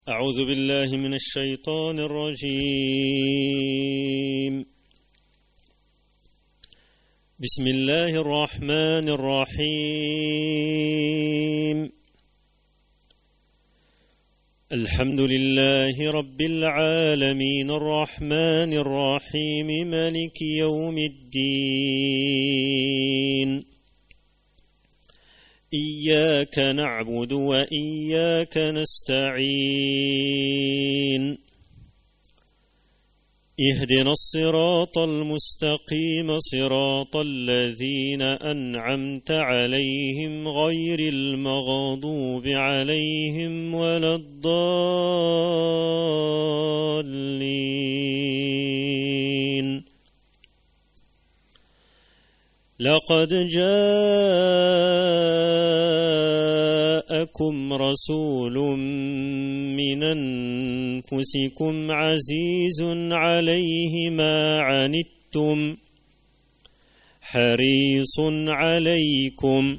أعوذ بالله من الشيطان الرجيم. بسم الله الرحمن الرحيم. الحمد لله رب العالمين الرحمن الرحيم مالك يوم الدين. إياك نعبد وإياك نستعين. اهدنا الصراط المستقيم صراط الذين أنعمت عليهم غير المغضوب عليهم ولا الضالين. لقد جاءكم رسول من أنفسكم عزيز عليه ما عنتم حريص عليكم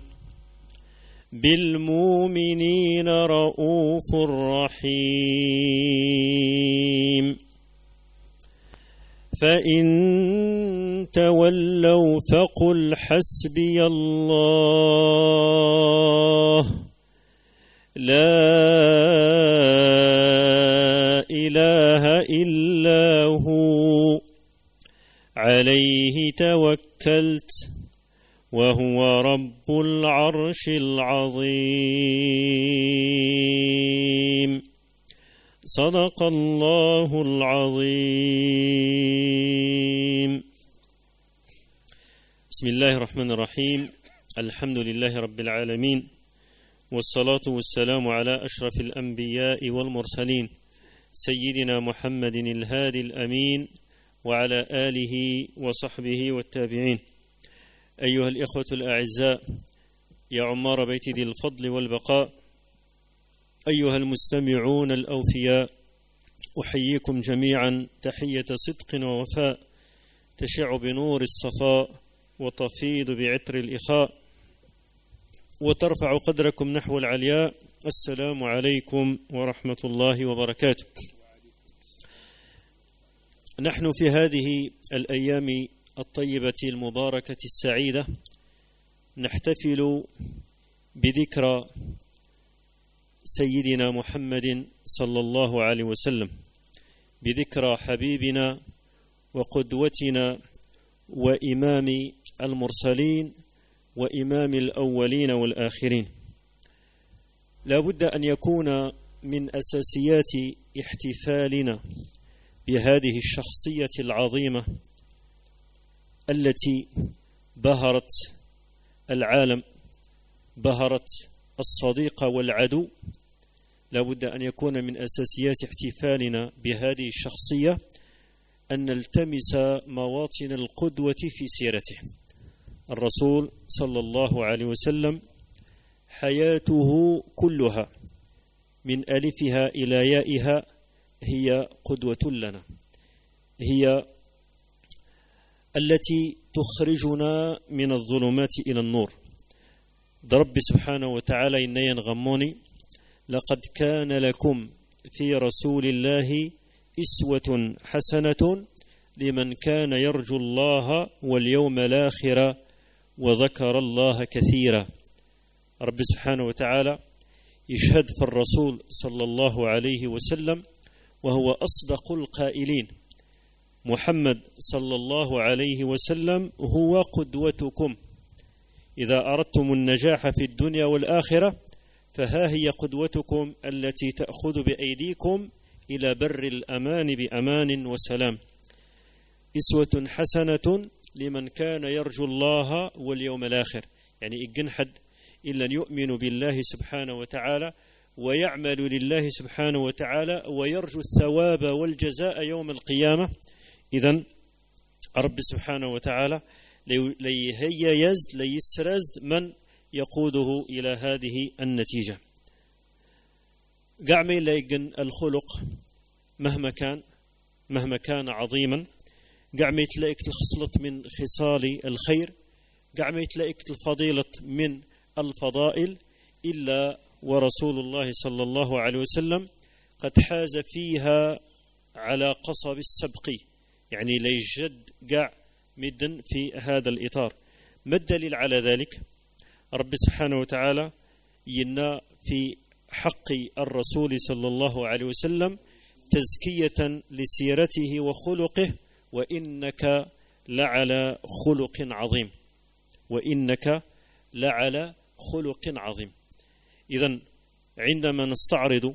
بالمؤمنين رؤوف رحيم. فإن تولوا فقل حسبي الله لا إله إلا هو عليه توكلت وهو رب العرش العظيم. صدق الله العظيم. بسم الله الرحمن الرحيم. الحمد لله رب العالمين، والصلاة والسلام على أشرف الأنبياء والمرسلين سيدنا محمد الهادي الأمين وعلى آله وصحبه والتابعين. أيها الإخوة الأعزاء، يا عمار بيت ذي الفضل والبقاء، أيها المستمعون الأوفياء، أحييكم جميعا تحية صدق ووفاء تشع بنور الصفاء وتفيض بعطر الإخاء وترفع قدركم نحو العلياء. السلام عليكم ورحمة الله وبركاته. نحن في هذه الأيام الطيبة المباركة السعيدة نحتفل بذكرى سيدنا محمد صلى الله عليه وسلم، بذكرى حبيبنا وقدوتنا وإمام المرسلين وإمام الأولين والآخرين. لا بد أن يكون من أساسيات احتفالنا بهذه الشخصية العظيمة التي بهرت العالم، بهرت الصديق والعدو. لا بد أن يكون من أساسيات احتفالنا بهذه الشخصية أن نلتمس مواطن القدوة في سيرته. الرسول صلى الله عليه وسلم حياته كلها من ألفها إلى يائها هي قدوة لنا، هي التي تخرجنا من الظلمات إلى النور. رب سبحانه وتعالى إن ينغموني لقد كان لكم في رسول الله أسوة حسنة لمن كان يرجو الله واليوم الآخر وذكر الله كثيرا. رب سبحانه وتعالى يشهد في الرسول صلى الله عليه وسلم وهو أصدق القائلين. محمد صلى الله عليه وسلم هو قدوتكم. إذا أردتم النجاح في الدنيا والآخرة فها هي قدوتكم التي تأخذ بأيديكم إلى بر الأمان بأمان وسلام. أسوة حسنة لمن كان يرجو الله واليوم الآخر، يعني إجنحد إلا أن يؤمن بالله سبحانه وتعالى ويعمل لله سبحانه وتعالى ويرجو الثواب والجزاء يوم القيامة. إذن رب سبحانه وتعالى ليسرزد من يقوده إلى هذه النتيجة. قعمي ليقن الخلق مهما كان عظيما، قعمي تلاقيك الخصلة من خصال الخير، قعمي تلاقيك الفضيلة من الفضائل، إلا ورسول الله صلى الله عليه وسلم قد حاز فيها على قصب السبق، يعني لا يجد قاع مدن في هذا الإطار. ما الدليل على ذلك؟ رب سبحانه وتعالى ينا في حق الرسول صلى الله عليه وسلم تزكية لسيرته وخلقه: وإنك لعلى خلق عظيم، وإنك لعلى خلق عظيم. إذن عندما نستعرض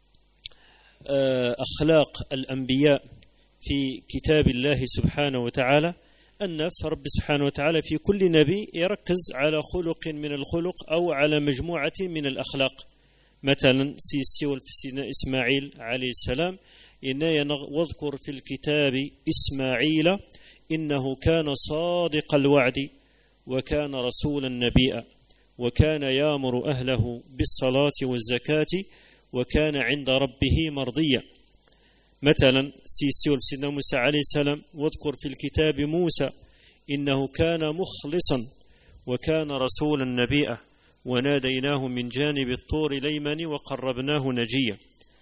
أخلاق الأنبياء في كتاب الله سبحانه وتعالى، أن فرب سبحانه وتعالى في كل نبي يركز على خلق من الخلق أو على مجموعة من الأخلاق. مثلا سيدنا إسماعيل عليه السلام واذكر في الكتاب إسماعيل إنه كان صادق الوعد وكان رسولا نبيا وكان يأمر أهله بالصلاة والزكاة وكان عند ربه مرضيا. مثلا سيدنا موسى عليه السلام واذكر في الكتاب موسى إنه كان مخلصا وكان رسولا نبيا وناديناه من جانب الطور الأيمن وقربناه نجيا.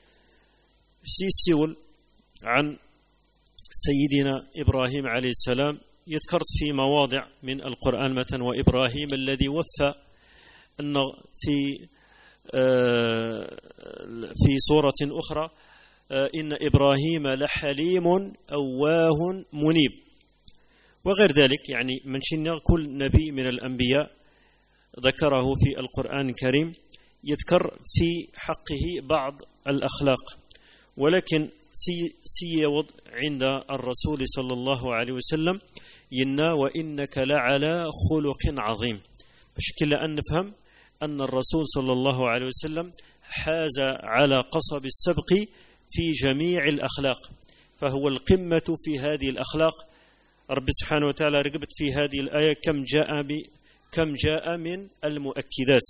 سيول عن سيدنا إبراهيم عليه السلام يذكرت في مواضع من القرآن مثلا: وإبراهيم الذي وفى، أن في سورة أخرى إن إبراهيم لحليم أواه منيب، وغير ذلك. يعني منشنا كل نبي من الأنبياء ذكره في القرآن الكريم يذكر في حقه بعض الأخلاق، ولكن سيوض عند الرسول صلى الله عليه وسلم ينا وإنك لعلى خلق عظيم، بشكل أن نفهم أن الرسول صلى الله عليه وسلم حاز على قصب السبق في جميع الأخلاق، فهو القمة في هذه الأخلاق. رب سبحانه وتعالى رغبت في هذه الآية كم جاء من المؤكدات.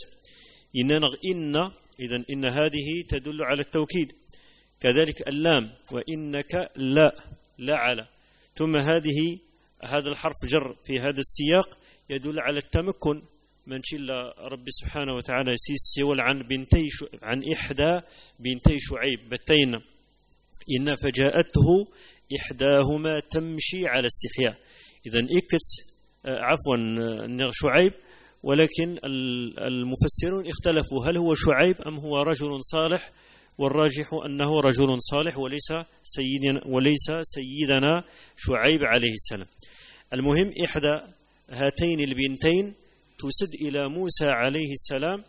إذن هذه تدل على التوكيد. كذلك اللام وإنك لا على، ثم هذا الحرف جر في هذا السياق يدل على التمكن. من شل رب سبحانه وتعالى سيول عن إحدى بنتي شعيب بتين إن فجاءته إحداهما تمشي على استحياء. إذن شعيب، ولكن المفسرون اختلفوا هل هو شعيب أم هو رجل صالح، والراجح أنه رجل صالح وليس سيدنا شعيب عليه السلام. المهم إحدى هاتين البنتين تسد إلى موسى عليه السلام.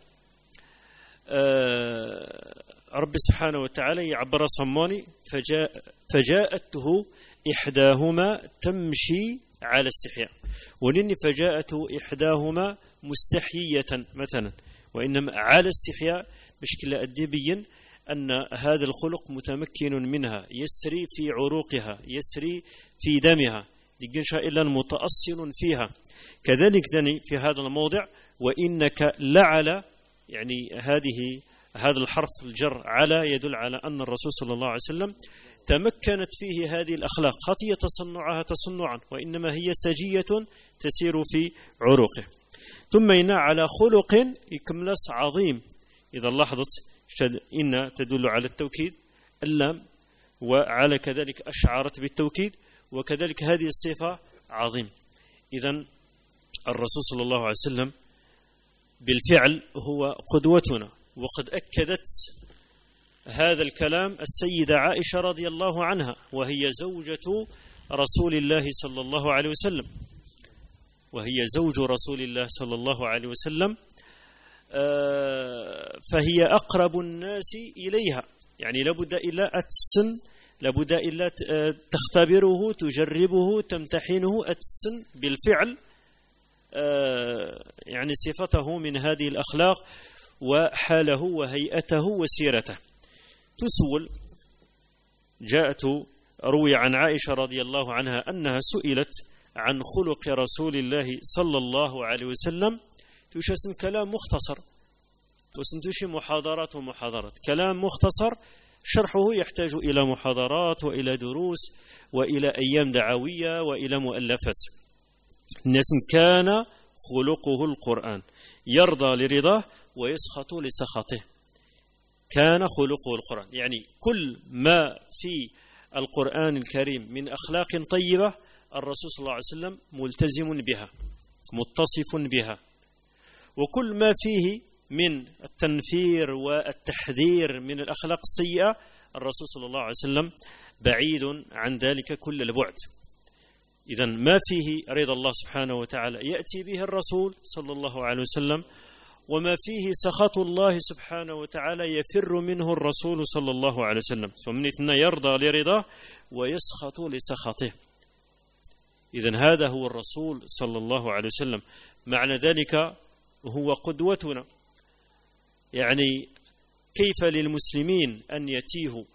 رب سبحانه وتعالى يعبر صماني فجاءته إحداهما تمشي على استحياء، ولن فجاءته إحداهما مستحيية مثلا، وإنما على استحياء بشكل أدبي أن هذا الخلق متمكن منها، يسري في عروقها، يسري في دمها، دقنشا إلا متأصل فيها. كذلك في هذا الموضع وإنك لعلى، يعني هذا الحرف الجر على يدل على أن الرسول صلى الله عليه وسلم تمكنت فيه هذه الأخلاق، خطية تصنعها تصنعا، وإنما هي سجية تسير في عروقه. ثم إن على خلق إكملس عظيم. إذا لاحظت إن تدل على التوكيد، اللام وعلى كذلك أشعرت بالتوكيد، وكذلك هذه الصفة عظيم. إذن الرسول صلى الله عليه وسلم بالفعل هو قدوتنا، وقد أكدت هذا الكلام السيدة عائشة رضي الله عنها، وهي زوجة رسول الله صلى الله عليه وسلم، وهي زوج رسول الله صلى الله عليه وسلم، فهي أقرب الناس إليها. يعني لابد إلا أتسن، لابد إلا تختبره، تجربه، تمتحنه، أتسن بالفعل يعني صفته من هذه الأخلاق وحاله وهيئته وسيرته. تسول روي عن عائشة رضي الله عنها أنها سئلت عن خلق رسول الله صلى الله عليه وسلم، تشسن كلام مختصر، وسنتوشي محاضرات ومحاضرات، كلام مختصر شرحه يحتاج إلى محاضرات وإلى دروس وإلى أيام دعوية وإلى مؤلفات. الناس كان خلقه القرآن، يرضى لرضاه ويسخط لسخطه. كان خلقه القرآن. يعني كل ما في القرآن الكريم من أخلاق طيبة الرسول صلى الله عليه وسلم ملتزم بها متصف بها، وكل ما فيه من التنفير والتحذير من الأخلاق السيئة الرسول صلى الله عليه وسلم بعيد عن ذلك كل البعد. إذن ما فيه رضا الله سبحانه وتعالى يأتي به الرسول صلى الله عليه وسلم، وما فيه سخط الله سبحانه وتعالى يفر منه الرسول صلى الله عليه وسلم. ومن اثنين يرضى لرضاه ويسخط لسخطه. إذن هذا هو الرسول صلى الله عليه وسلم، معنى ذلك هو قدوتنا. يعني كيف للمسلمين أن يتيهوا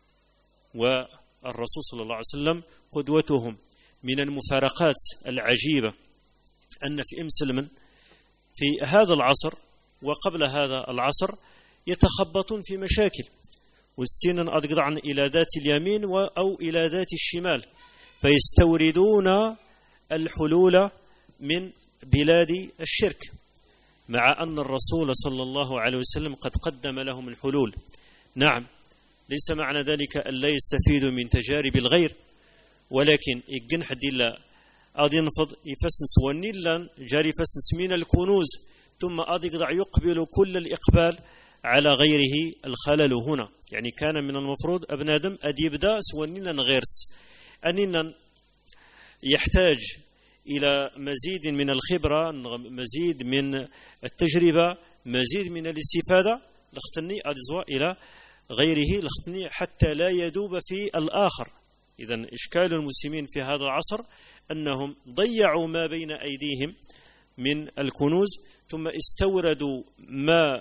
والرسول صلى الله عليه وسلم قدوتهم؟ من المفارقات العجيبة أن في مسلم في هذا العصر وقبل هذا العصر يتخبطون في مشاكل، والسنن أضقضعن إلى ذات اليمين أو إلى ذات الشمال، فيستوردون الحلول من بلاد الشرك، مع أن الرسول صلى الله عليه وسلم قد قدم لهم الحلول. نعم، ليس معنى ذلك أن لا يستفيدوا من تجارب الغير، ولكن يجن حد الله أضي نفض يفسنس ونيلا جاري فسنس من الكنوز، ثم أضي قضع يقبل كل الإقبال على غيره. الخلل هنا يعني كان من المفروض ابن آدم أديبدا سونيلا غيرس، أننا يحتاج إلى مزيد من الخبرة، مزيد من التجربة، مزيد من الاستفادة لختني أدزوا إلى غيره لختني حتى لا يدوب في الآخر. إذن إشكال المسلمين في هذا العصر أنهم ضيعوا ما بين أيديهم من الكنوز، ثم استوردوا ما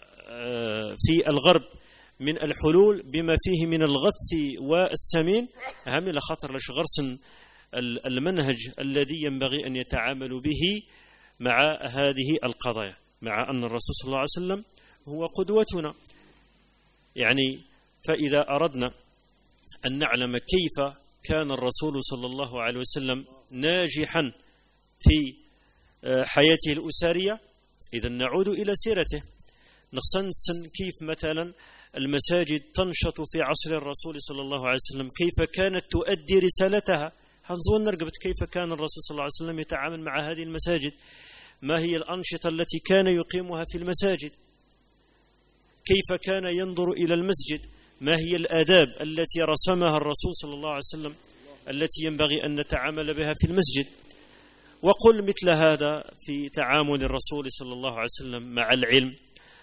في الغرب من الحلول بما فيه من الغث والسمين، أهم لخطر لشغرس المنهج الذي ينبغي أن يتعاملوا به مع هذه القضايا، مع أن الرسول صلى الله عليه وسلم هو قدوتنا. يعني فإذا أردنا أن نعلم كيف كان الرسول صلى الله عليه وسلم ناجحا في حياته الأسرية، إذا نعود إلى سيرته. نخصنسن كيف مثلا المساجد تنشط في عصر الرسول صلى الله عليه وسلم، كيف كانت تؤدي رسالتها. هنزون نرقبت كيف كان الرسول صلى الله عليه وسلم يتعامل مع هذه المساجد، ما هي الأنشطة التي كان يقيمها في المساجد، كيف كان ينظر إلى المسجد، ما هي الآداب التي رسمها الرسول صلى الله عليه وسلم التي ينبغي أن نتعامل بها في المسجد. وقل مثل هذا في تعامل الرسول صلى الله عليه وسلم مع العلم،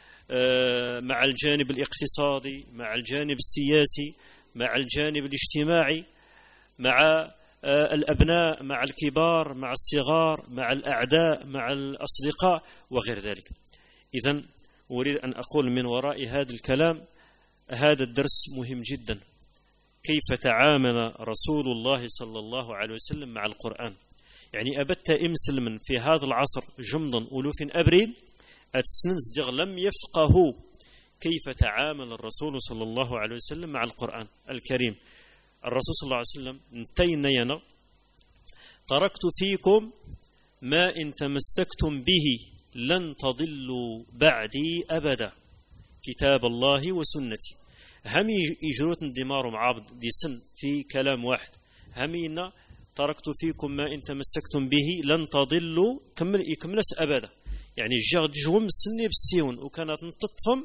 مع الجانب الاقتصادي، مع الجانب السياسي، مع الجانب الاجتماعي، مع الأبناء، مع الكبار، مع الصغار، مع الأعداء، مع الأصدقاء وغير ذلك. إذن أريد أن أقول من وراء هذا الكلام هذا الدرس مهم جدا، كيف تعامل رسول الله صلى الله عليه وسلم مع القرآن. يعني أبت إمسلم في هذا العصر جمضا ألوف أبريد أتسننز دغ لم يفقهوا كيف تعامل الرسول صلى الله عليه وسلم مع القرآن الكريم. الرسول صلى الله عليه وسلم انتينا تركت فيكم ما إن تمسكتم به لن تضلوا بعدي أبدا، كتاب الله وسنتي. هم يجروت دمار معابد دي سن في كلام واحد، همينا تركت فيكم ما إن تمسكتم به لن تضلوا يكملس أبدا. يعني الجغد جوم سني بالسيون وكانت نتطفم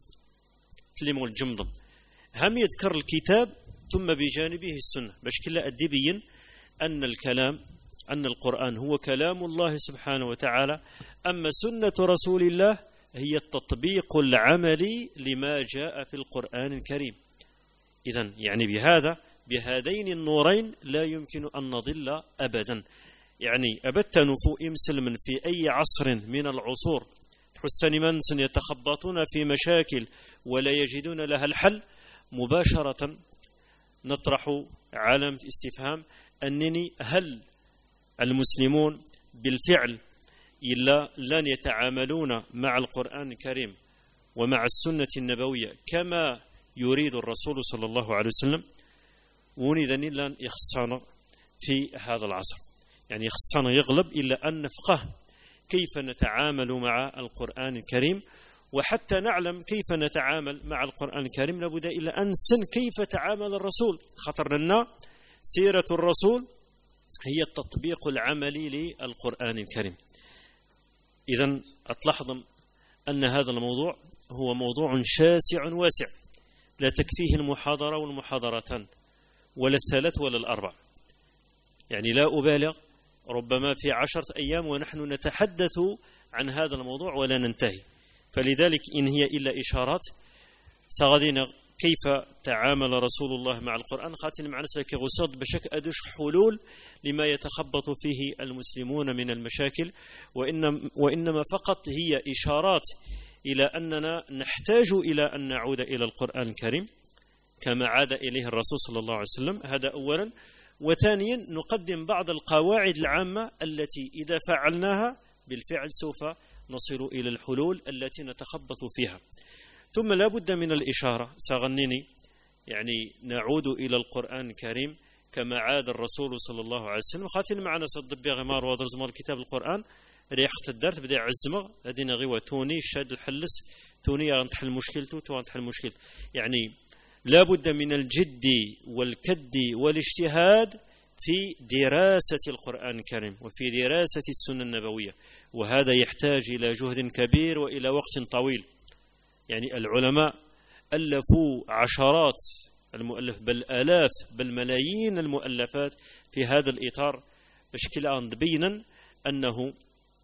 تلموا الجمضم. هم يذكر الكتاب ثم بجانبه السنة باش كلا أدبين أن الكلام أن القرآن هو كلام الله سبحانه وتعالى، أما سنة رسول الله هي التطبيق العملي لما جاء في القرآن الكريم. إذن يعني بهذين النورين لا يمكن أن نضل أبدا. يعني أبت نفو إمسلم في أي عصر من العصور تحسن من يتخبطون في مشاكل ولا يجدون لها الحل، مباشرة نطرح علامة استفهام أنني هل المسلمون بالفعل إلا لن يتعاملون مع القرآن الكريم ومع السنة النبوية كما يريد الرسول صلى الله عليه وسلم؟ ونذن لن يخصنا في هذا العصر، يعني يخصنا يغلب إلا أن نفقه كيف نتعامل مع القرآن الكريم وحتى نعلم كيف نتعامل مع القرآن الكريم لابد إلا أن نسن كيف تعامل الرسول، خطر لنا سيرة الرسول هي التطبيق العملي للقرآن الكريم. إذن أتلاحظ أن هذا الموضوع هو موضوع شاسع واسع، لا تكفيه المحاضرة والمحاضرتان ولا الثلاث ولا الأربع، يعني لا أبالغ، ربما في 10 أيام ونحن نتحدث عن هذا الموضوع ولا ننتهي. فلذلك إن هي إلا إشارات سغدين كيف تعامل رسول الله مع القرآن، خاتم معنا ساكي غصاد بشك أدش حلول لما يتخبط فيه المسلمون من المشاكل، وإنما فقط هي إشارات إلى أننا نحتاج إلى أن نعود إلى القرآن الكريم كما عاد إليه الرسول صلى الله عليه وسلم، هذا أولا. وثانيا نقدم بعض القواعد العامة التي إذا فعلناها بالفعل سوف نصل إلى الحلول التي نتخبط فيها. ثم لا بد من الإشارة سأغنيني، يعني نعود إلى القرآن الكريم كما عاد الرسول صلى الله عليه وسلم. خاتين معنا صدب غمار ودرز مال كتاب القرآن ريح تدرت بدأ عزمه هذين غيوة توني شاد الحلس توني غنتحل مشكلته تو غنتحل مشكل. يعني لا بد من الجد والكد والاجتهاد في دراسة القرآن الكريم وفي دراسة السنة النبوية، وهذا يحتاج إلى جهد كبير وإلى وقت طويل. يعني العلماء ألفوا عشرات المؤلف بل آلاف بل ملايين المؤلفات في هذا الإطار بشكل أن بينا أنه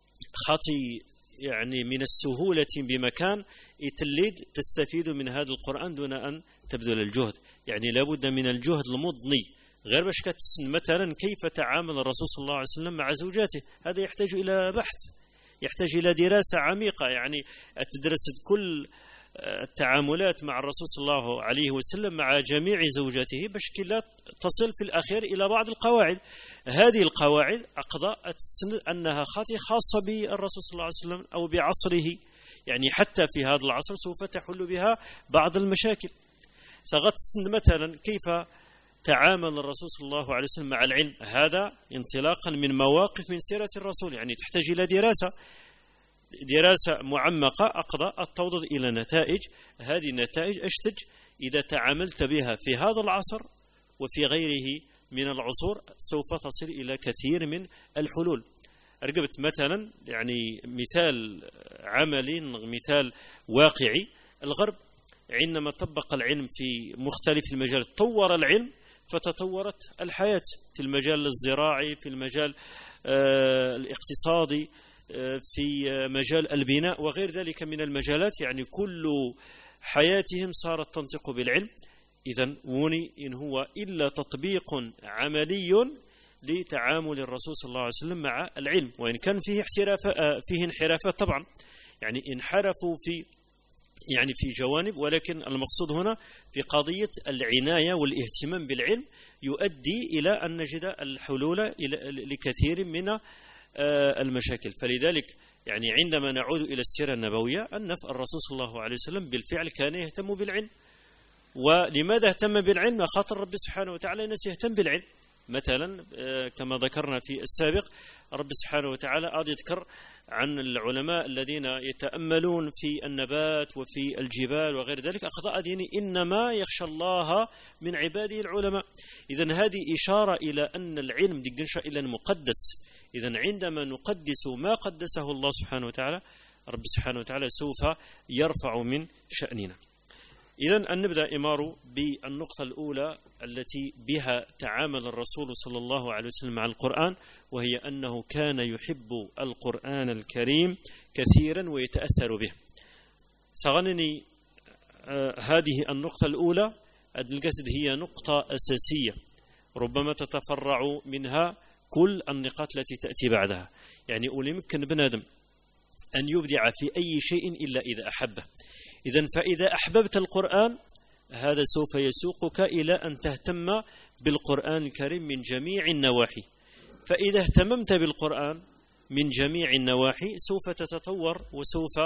خطي يعني من السهولة بمكان يتليد تستفيد من هذا القرآن دون أن تبذل الجهد. يعني لابد من الجهد المضني، غير باش كتسن مثلا كيف تعامل الرسول صلى الله عليه وسلم مع زوجاته، هذا يحتاج إلى بحث، يحتاج إلى دراسة عميقة، يعني تدرس كل التعاملات مع الرسول صلى الله عليه وسلم مع جميع زوجاته باش لا تصل في الأخير إلى بعض القواعد. هذه القواعد أقضاء أنها خاصة بالرسول صلى الله عليه وسلم أو بعصره، يعني حتى في هذا العصر سوف تحل بها بعض المشاكل. سغتسن مثلا كيف تعامل الرسول صلى الله عليه وسلم مع العلم، هذا انطلاقا من مواقف من سيرة الرسول، يعني تحتاج إلى دراسة معمقة أقضاء توضد إلى نتائج. هذه النتائج أشتج إذا تعاملت بها في هذا العصر وفي غيره من العصور سوف تصل إلى كثير من الحلول. أرقبت مثلا يعني مثال عملي، مثال واقعي، الغرب عندما طبق العلم في مختلف المجالات طور العلم فتطورت الحياة في المجال الزراعي، في المجال الاقتصادي، في مجال البناء وغير ذلك من المجالات، يعني كل حياتهم صارت تنطق بالعلم. إذن وني إن هو إلا تطبيق عملي لتعامل الرسول صلى الله عليه وسلم مع العلم، وإن كان فيه انحرافات طبعا، يعني انحرفوا في جوانب، ولكن المقصود هنا في قضية العناية والاهتمام بالعلم يؤدي إلى أن نجد الحلول لكثير من المشاكل. فلذلك يعني عندما نعود إلى السيرة النبوية أن الرسول صلى الله عليه وسلم بالفعل كان يهتم بالعلم. ولماذا اهتم بالعلم؟ خاطر رب سبحانه وتعالى الناس يهتم بالعلم. مثلا كما ذكرنا في السابق رب سبحانه وتعالى يذكر عن العلماء الذين يتأملون في النبات وفي الجبال وغير ذلك، أقضاء ديني إنما يخشى الله من عباده العلماء. إذن هذه إشارة إلى أن العلم دقنشا إلى المقدس. إذن عندما نقدس ما قدسه الله سبحانه وتعالى رب سبحانه وتعالى سوف يرفع من شأننا. إذن أن نبدأ إمارو بالنقطة الأولى التي بها تعامل الرسول صلى الله عليه وسلم مع القرآن، وهي أنه كان يحب القرآن الكريم كثيرا ويتأثر به. سغنني هذه النقطة الأولى القصد هي نقطة أساسية ربما تتفرع منها كل النقاط التي تأتي بعدها. يعني أولي يمكن بنادم أن يبدع في أي شيء إلا إذا أحبه. إذن فإذا أحببت القرآن هذا سوف يسوقك إلى أن تهتم بالقرآن الكريم من جميع النواحي. فإذا اهتممت بالقرآن من جميع النواحي سوف تتطور وسوف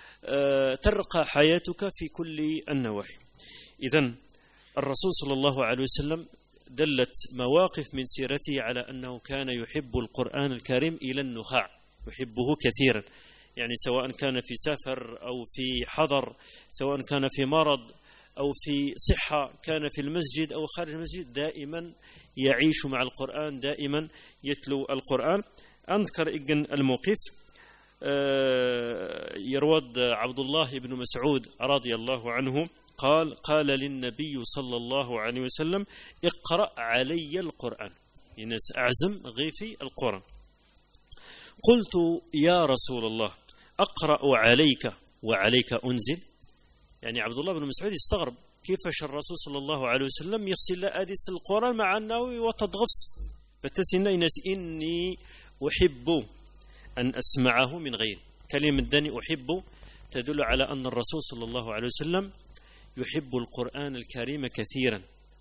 ترقى حياتك في كل النواحي. إذن الرسول صلى الله عليه وسلم دلت مواقف من سيرته على أنه كان يحب القرآن الكريم إلى النخاع، يحبه كثيرا. يعني سواء كان في سفر أو في حضر، سواء كان في مرض أو في صحة، كان في المسجد أو خارج المسجد، دائما يعيش مع القرآن، دائما يتلو القرآن. أذكر إجن الموقف يروى عبد الله بن مسعود رضي الله عنه قال للنبي صلى الله عليه وسلم: اقرأ علي القرآن، الناس أعزم غيفي القرآن. قلت: يا رسول الله، أقرأ عليك وعليك أنزل؟ يعني عبد الله بن مسعود يستغرب كيفاش الرسول صلى الله عليه وسلم يغسل أديس القرآن مع أنه وتضغفس. فتسينا الناس: إني أحب أن أسمعه من غيري. كلمة داني أحب تدل على أن الرسول صلى الله عليه وسلم يحب القرآن الكريم كثيرا.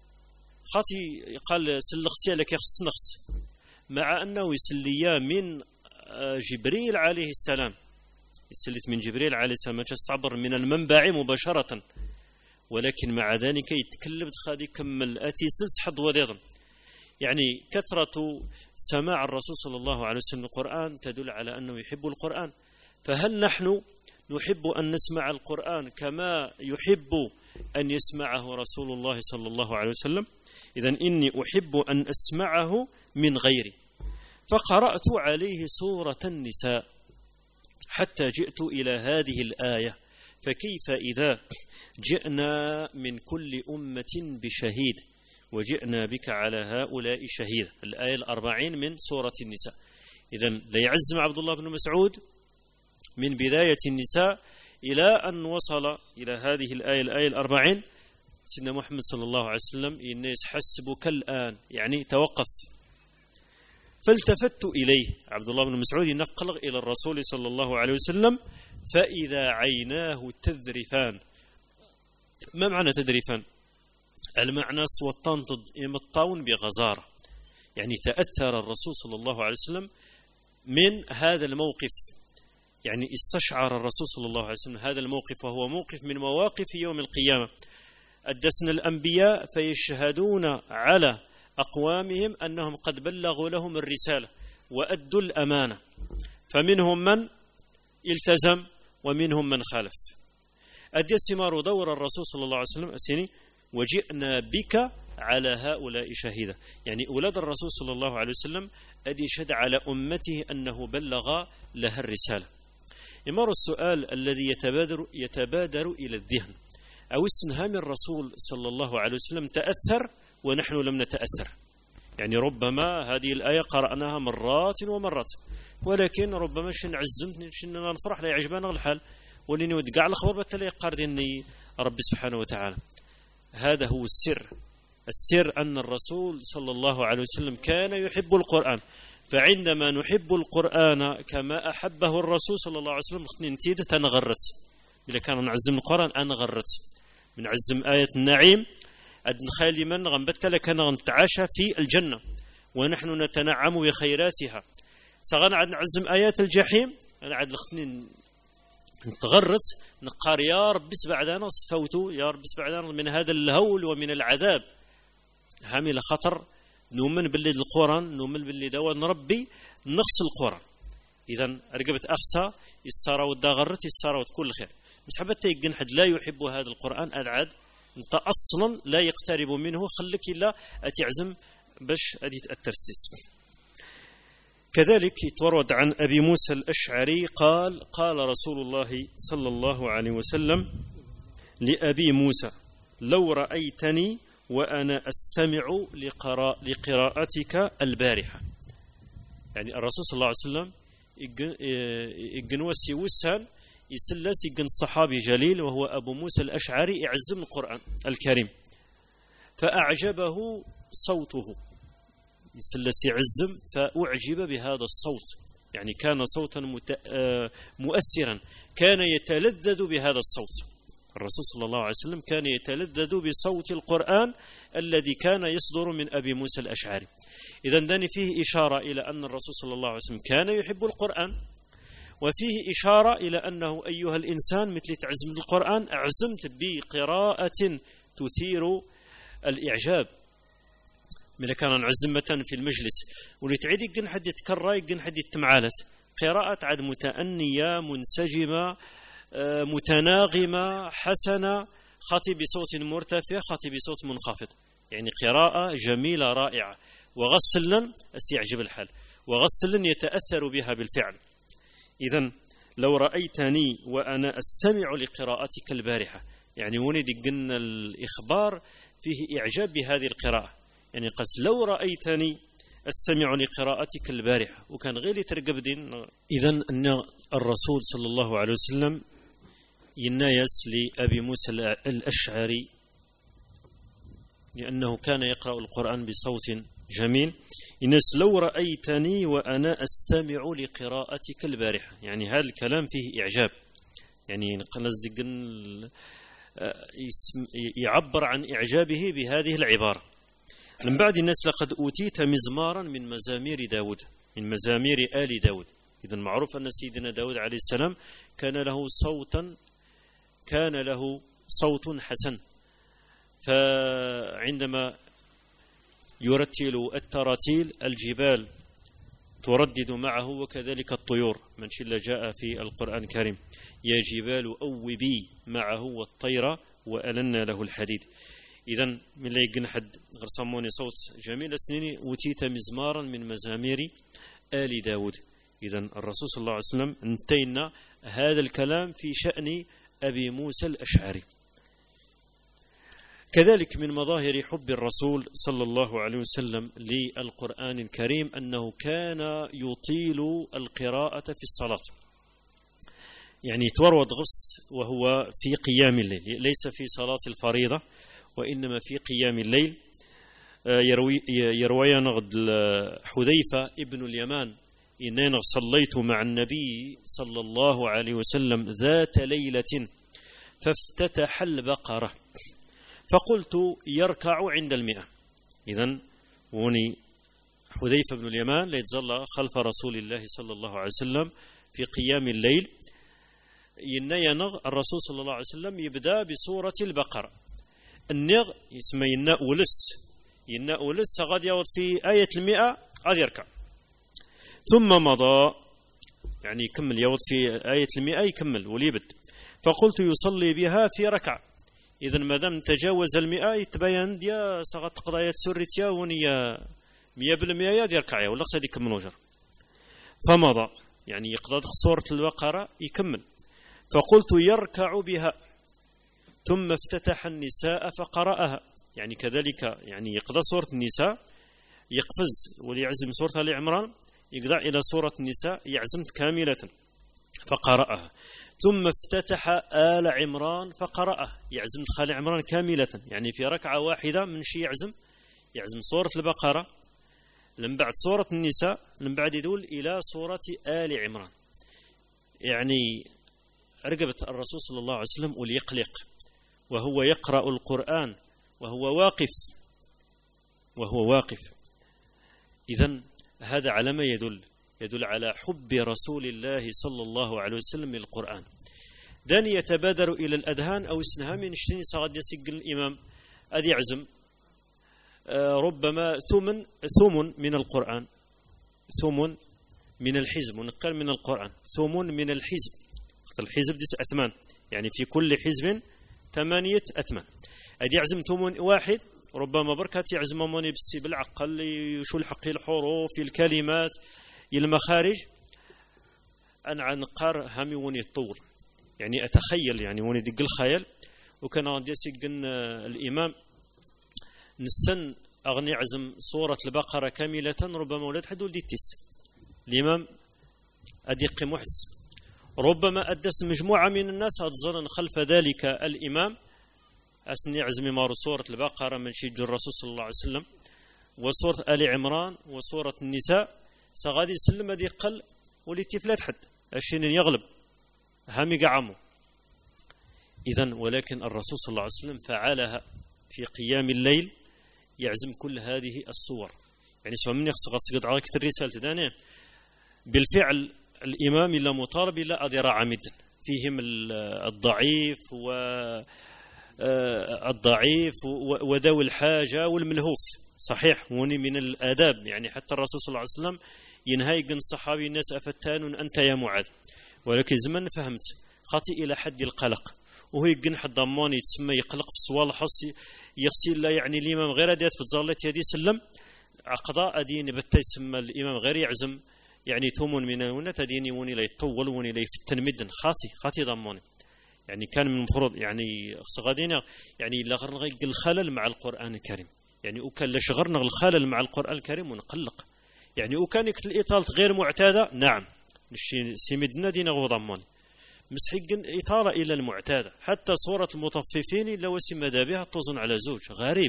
خاطي قال سلختي لك يخصنخت، مع أنه يسليا من جبريل عليه السلام، يسلت من جبريل عليه السلام، تستعبر من المنبع مباشرة، ولكن مع ذلك يتكلم خادي كمل أتي سلس حد وديضا. يعني كثرة سماع الرسول صلى الله عليه وسلم القرآن تدل على أنه يحب القرآن. فهل نحن نحب أن نسمع القرآن كما يحب أن يسمعه رسول الله صلى الله عليه وسلم؟ إذن إني أحب أن أسمعه من غيري. فقرأت عليه سورة النساء حتى جئت إلى هذه الآية: فكيف إذا جئنا من كل أمة بشهيد وجئنا بك على هؤلاء شهيدا. الآية 40 من سورة النساء. إذن ليعزم عبد الله بن مسعود من بداية النساء إلى أن وصل إلى هذه الآية 40. سيدنا محمد صلى الله عليه وسلم: الناس حسبك الآن، يعني توقف. فالتفت إليه عبد الله بن مسعود ينقل إلى الرسول صلى الله عليه وسلم، فإذا عيناه تذرفان. ما معنى تذرفان؟ المعنى سوطان يمطاون بغزارة، يعني تأثر الرسول صلى الله عليه وسلم من هذا الموقف، يعني استشعر الرسول صلى الله عليه وسلم هذا الموقف، وهو موقف من مواقف يوم القيامة. أدسنا الأنبياء فيشهدون على أقوامهم أنهم قد بلغوا لهم الرسالة وأدوا الأمانة، فمنهم من التزم ومنهم من خالف. أدي السمار دور الرسول صلى الله عليه وسلم أسيني: وجئنا بك على هؤلاء شهيدا، يعني أولاد الرسول صلى الله عليه وسلم أدي يشهد على أمته أنه بلغ لها الرسالة. يمر السؤال الذي يتبادر إلى الذهن: أو السنهام الرسول صلى الله عليه وسلم تأثر ونحن لم نتأثر؟ يعني ربما هذه الآية قرأناها مرات ومرات، ولكن ربما شنعزمت شننا نفرح لا يعجبنا الحال، ولين ودقع الخبر بتلاقي قاردني رب سبحانه وتعالى. هذا هو السر أن الرسول صلى الله عليه وسلم كان يحب القرآن. فعندما نحب القرآن كما أحبه الرسول صلى الله عليه وسلم ننتيد تنغرت. إذا كان نعزم القرآن أنا غرت من عزم آية النعيم أدن خالي من غنبت لك نتعاشى في الجنة ونحن نتنعم بخيراتها. سغنا عد نعزم آيات الجحيم أنا عد لختنين انتغرت نقار يا رب بعدنا صفوتوا يا رب بعدنا من هذا الهول ومن العذاب. هامي خطر نؤمن باللي القرآن نؤمن باللي دوا نربي نفس القرآن. إذن رقبت أخسى السارة والداغرت السارة وتكون خير. مش حبت يجن حد لا يحب هذا القرآن أدعد أنت أصلا لا يقترب منه خلك إلا أتعزم باش أدي الترسيس. كذلك يتورد عن أبي موسى الأشعري قال رسول الله صلى الله عليه وسلم لأبي موسى: لو رأيتني وأنا أستمع لقراءتك البارحة. يعني الرسول صلى الله عليه وسلم يجنوسي وسان يسلس يجن صحابي جليل وهو أبو موسى الأشعري يعزم القرآن الكريم، فأعجبه صوته، يسلس يعزم فأعجب بهذا الصوت، يعني كان صوتا مؤثرا، كان يتلذذ بهذا الصوت. الرسول صلى الله عليه وسلم كان يتلذذ بصوت القرآن الذي كان يصدر من أبي موسى الأشعري. إذن داني فيه إشارة إلى أن الرسول صلى الله عليه وسلم كان يحب القرآن، وفيه إشارة إلى أنه أيها الإنسان مثل تعزم القرآن أعزمت بقراءة تثير الإعجاب. من كان عزمة في المجلس ولتعيد يقن حد يتكرر يقن حد يتمعالت قراءة عاد متأنية منسجمة متناغمة حسنة، خطي بصوت مرتفع خطي بصوت منخفض، يعني قراءة جميلة رائعة. وغسلا أسيعجب الحال، وغسلا يتأثر بها بالفعل. إذن لو رأيتني وأنا أستمع لقراءتك البارحة، يعني وني قلنا الإخبار فيه إعجاب بهذه القراءة، يعني قس لو رأيتني أستمع لقراءتك البارحة وكان غير ترقب دين. إذن أن الرسول صلى الله عليه وسلم ينايس لأبي موسى الأشعري لأنه كان يقرأ القرآن بصوت جميل. إنس لو رأيتني وأنا أستمع لقراءتك البارحة، يعني هذا الكلام فيه إعجاب، يعني قصدي يعبر عن إعجابه بهذه العبارة. من بعد الناس لقد أوتيت مزمارا من مزامير داود، من مزامير آل داود. إذن معروف أن سيدنا داود عليه السلام كان له صوت حسن، فعندما يرتل التراتيل الجبال تردد معه، وكذلك الطيور، من شل جاء في القرآن الكريم يا جبال أوبي معه والطير وألنا له الحديد. إذن من لا يقن حد غير صموني صوت جميل أسنيني أوتيت مزمارا من مزامير آل داود. إذن الرسول صلى الله عليه وسلم انتهينا هذا الكلام في شأن أبي موسى الأشعري. كذلك من مظاهر حب الرسول صلى الله عليه وسلم للقرآن الكريم أنه كان يطيل القراءة في الصلاة، يعني تورود غص وهو في قيام الليل، ليس في صلاة الفريضة وإنما في قيام الليل. يروي نغد حذيفة ابن اليمان إننا صليت مع النبي صلى الله عليه وسلم ذات ليلة فافتتح البقرة فقلت يركع عند 100. إذن وني حذيفة بن اليمان ليتظل خلف رسول الله صلى الله عليه وسلم في قيام الليل. ينغ الرسول صلى الله عليه وسلم يبدأ بسورة البقرة، النغ يسمى يناء ولس غاد يوض في آية 100 غاد يركع، ثم مضى يعني يكمل يوض في آية 100 يكمل وليبد. فقلت يصلي بها في ركعة. إذن ما دام تجاوز 100 يتبين ديا سغط قضايا سورتيا ونيا 100% يركع ولا قصدي يكمل وجر. فمضى يعني يقضى سورة البقرة يكمل. فقلت يركع بها ثم افتتح النساء فقرأها، يعني كذلك يعني يقضى سورة النساء يقفز وليعزم سورة آل عمران يقضى إلى سورة النساء يعزم كاملة فقرأها، ثم افتتح آل عمران فقرأه يعزم آل عمران كاملة، يعني في ركعة واحدة من شيء يعزم سورة البقرة، لم بعد سورة النساء، لم بعد يدول إلى سورة آل عمران. يعني رقبت الرسول صلى الله عليه وسلم وليقلق وهو يقرأ القرآن وهو واقف. إذن هذا على ما يدل على حب رسول الله صلى الله عليه وسلم للقرآن. داني يتبادر إلى الأذهان أو اسنها من اشتني صغد يسجل الإمام أذي يعزم ربما ثوم من القرآن، ثوم من الحزب، ونقل من القرآن ثوم من الحزب ديس أثمان، يعني في كل حزب 8 أثمان. أذي يعزم ثوم واحد ربما بركات يعزم موني بسي بالعقل يشول حقي الحروف الكلمات المخارج. أنا عن قار همي وني الطول، يعني أتخيل يعني وني دق الخيال. وكان عندي سجن الإمام نسن أغني عزم سورة البقرة كاملة ربما ولد حد ولدي الإمام أدق محس، ربما أدس مجموعة من الناس أتظن خلف ذلك الإمام أسني عزمي مار سورة البقرة من شيء الرسول صلى الله عليه وسلم وسورة آل عمران وسورة النساء سغادي سلم دي قل ولتفلات حد الشين يغلب هامي قعمه. إذن ولكن الرسول صلى الله عليه وسلم فعلها في قيام الليل يعزم كل هذه الصور، يعني سواء من يخص قد على كتر رسالة دانين بالفعل الإمام إلا مطالب إلا أذير عمدا فيهم الضعيف وذوي الحاجة والملهوف. صحيح وني من الآداب، يعني حتى الرسول صلى الله عليه وسلم ينهاي قن صحابي الناس أفتان أنت يا معاذ، ولكن زمن فهمت خاطي إلى حد القلق، وهو يقن حد ضماني تسمى يقلق في الصوال حصي يغسل لا يعني الإمام غير ديت في الزارلات يدي سلم عقضاء أدين بتا يسمى الإمام غير يعزم يعني تومون من الونة ديني وني لا يطول وني لا يفتن مدن خاطي ضماني، يعني كان من المفروض يعني غادينا يعني لغرنا الخلل مع القرآن الكريم، يعني وكان لشغرنا الخلل مع القرآن الكريم ونقلق، يعني وكان الإطالة غير معتادة نعم سيمدنا دينا غضمان مسحق إطالة إلى المعتادة، حتى صورة المطففين لو سمد بها توزن على زوج غريب،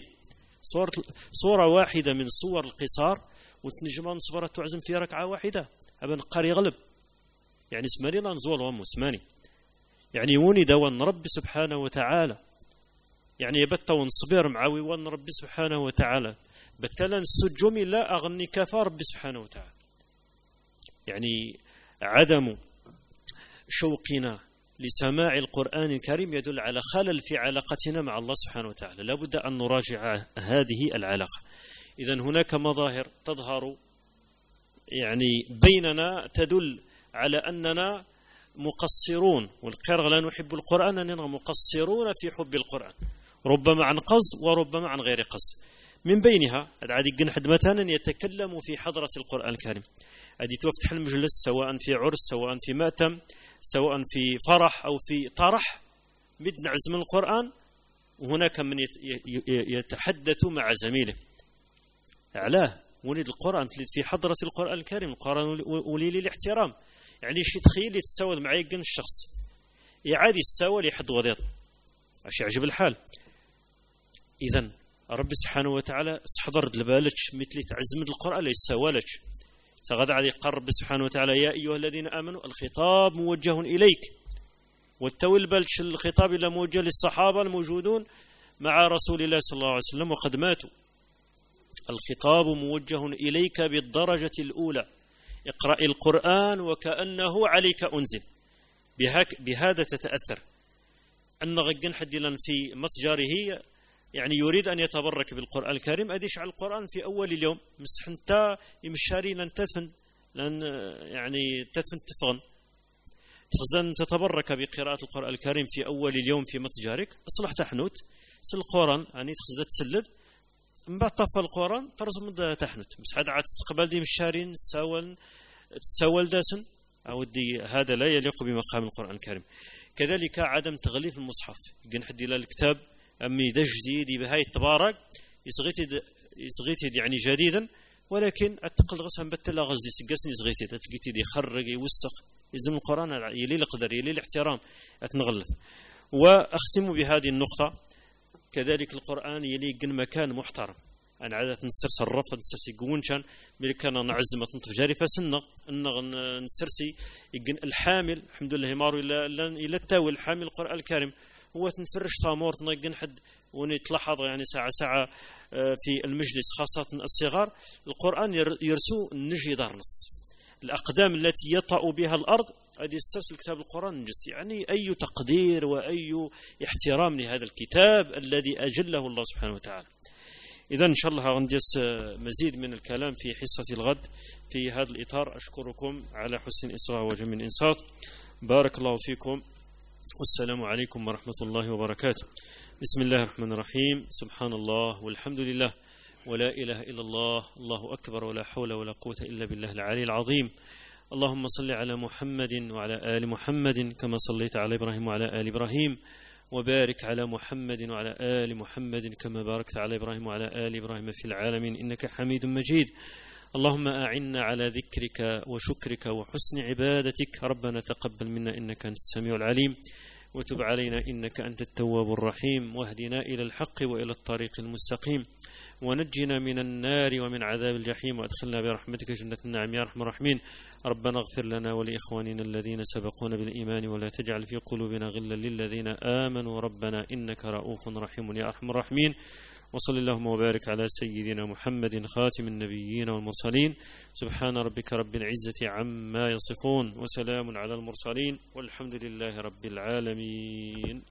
صورة واحدة من صور القصار وتنجمان صورة تعزم في ركعة واحدة أبن قاري غلب، يعني اسماني لا نزول وهم اسماني، يعني وني دوان رب سبحانه وتعالى، يعني يبت ونصبر معاوي وان رب سبحانه وتعالى بتلا السجومي لا أغني كفى رب سبحانه وتعالى، يعني عدم شوقنا لسماع القرآن الكريم يدل على خلل في علاقتنا مع الله سبحانه وتعالى، لابد أن نراجع هذه العلاقة. إذن هناك مظاهر تظهر يعني بيننا تدل على أننا مقصرون، والقرغ لا نحب القرآن أننا مقصرون في حب القرآن، ربما عن قصد وربما عن غير قصد. من بينها عادي جنحد مثلا يتكلم في حضرة القرآن الكريم، عادي تفتح المجلس سواء في عرس سواء في مأتم سواء في فرح أو في طرح بدنا عزم القرآن، وهناك من يتحدث مع زميله أعلاه ولد القرآن في حضرة القرآن الكريم، القرآن ولي الاحترام، يعني شي تخيل يتساوى مع يقن الشخص يعادي يتساوى لحد وضيط اش يعجب الحال. إذن رب سبحانه وتعالى استحضر لبالك مثل تعزم القرآن لا يتساوى لك سغد عليه قال رب سبحانه وتعالى يا أيها الذين آمنوا الخطاب موجه إليك، والتول بالك الخطاب إلى موجه للصحابة الموجودون مع رسول الله صلى الله عليه وسلم وقد ماتوا، الخطاب موجه إليك بالدرجة الأولى، اقرأ القرآن وكأنه عليك أنزل، بهذا تتأثر أن غجن حد في متجاره يعني يريد أن يتبرك بالقرآن الكريم أديش على القرآن في أول اليوم مسح انت يمشاري لن تدفن لن يعني تدفن تفغن تخزن تتبرك بقراءة القرآن الكريم في أول اليوم في متجارك اصلح تحنوت سل القرآن يعني تخزن تسلد من بعد طفى القرآن ترزم تحنوت مسحد عاد تستقبل دي مشارين تساول داسن أو دي هذا لا يليق بمقام القرآن الكريم. كذلك عدم تغليف المصحف جن حد إلى الكتاب أمي ده جديد بهاي التبارك يصغيتي يعني جديدا، ولكن أتقل غسهم بتلا غزدي سجسني صغيتي تلقيتي دي خرج يوسق يزم القرآن يلي القدر يلي الاحترام أتنغلف. وأختم بهذه النقطة كذلك القرآن يلي جن مكان محترم، أنا عادة نسرس الرف نسرسي قونشان ملكنا نعزمة نتفجاري فسنة إن نسرسي يجن الحامل الحمد لله مارو إلى التاوي الحامل القرآن الكريم هو تنفرش طامور تنجن حد ونتلاحظ يعني ساعة في المجلس خاصة الصغار القرآن يرسو النجي دارنس الأقدام التي يطأ بها الأرض هذه السلسلة كتاب القرآن نجس، يعني أي تقدير وأي احترام لهذا الكتاب الذي أجله الله سبحانه وتعالى. إذا إن شاء الله غنجس مزيد من الكلام في حصة الغد في هذا الإطار. أشكركم على حسن الإصغاء وجميل الإنصات، بارك الله فيكم، والسلام عليكم ورحمة الله وبركاته. بسم الله الرحمن الرحيم، سبحان الله والحمد لله ولا إله إلا الله، الله أكبر ولا حول ولا قوة إلا بالله العلي العظيم. اللهم صل على محمد وعلى آل محمد كما صليت على إبراهيم وعلى آل إبراهيم، وبارك على محمد وعلى آل محمد كما باركت على إبراهيم وعلى آل إبراهيم في العالمين إنك حميد مجيد. اللهم أعنا على ذكرك وشكرك وحسن عبادتك، ربنا تقبل منا إنك أنت السميع العليم، وتب علينا إنك أنت التواب الرحيم، واهدنا إلى الحق وإلى الطريق المستقيم، ونجنا من النار ومن عذاب الجحيم، وأدخلنا برحمتك جنة النعيم يا أرحم الراحمين. ربنا اغفر لنا ولإخواننا الذين سبقونا بالإيمان ولا تجعل في قلوبنا غلا للذين آمنوا ربنا إنك رؤوف رحيم يا أرحم الراحمين. وصل اللهم وبارك على سيدنا محمد خاتم النبيين والمرسلين. سبحان ربك رب العزة عما يصفون، وسلام على المرسلين، والحمد لله رب العالمين.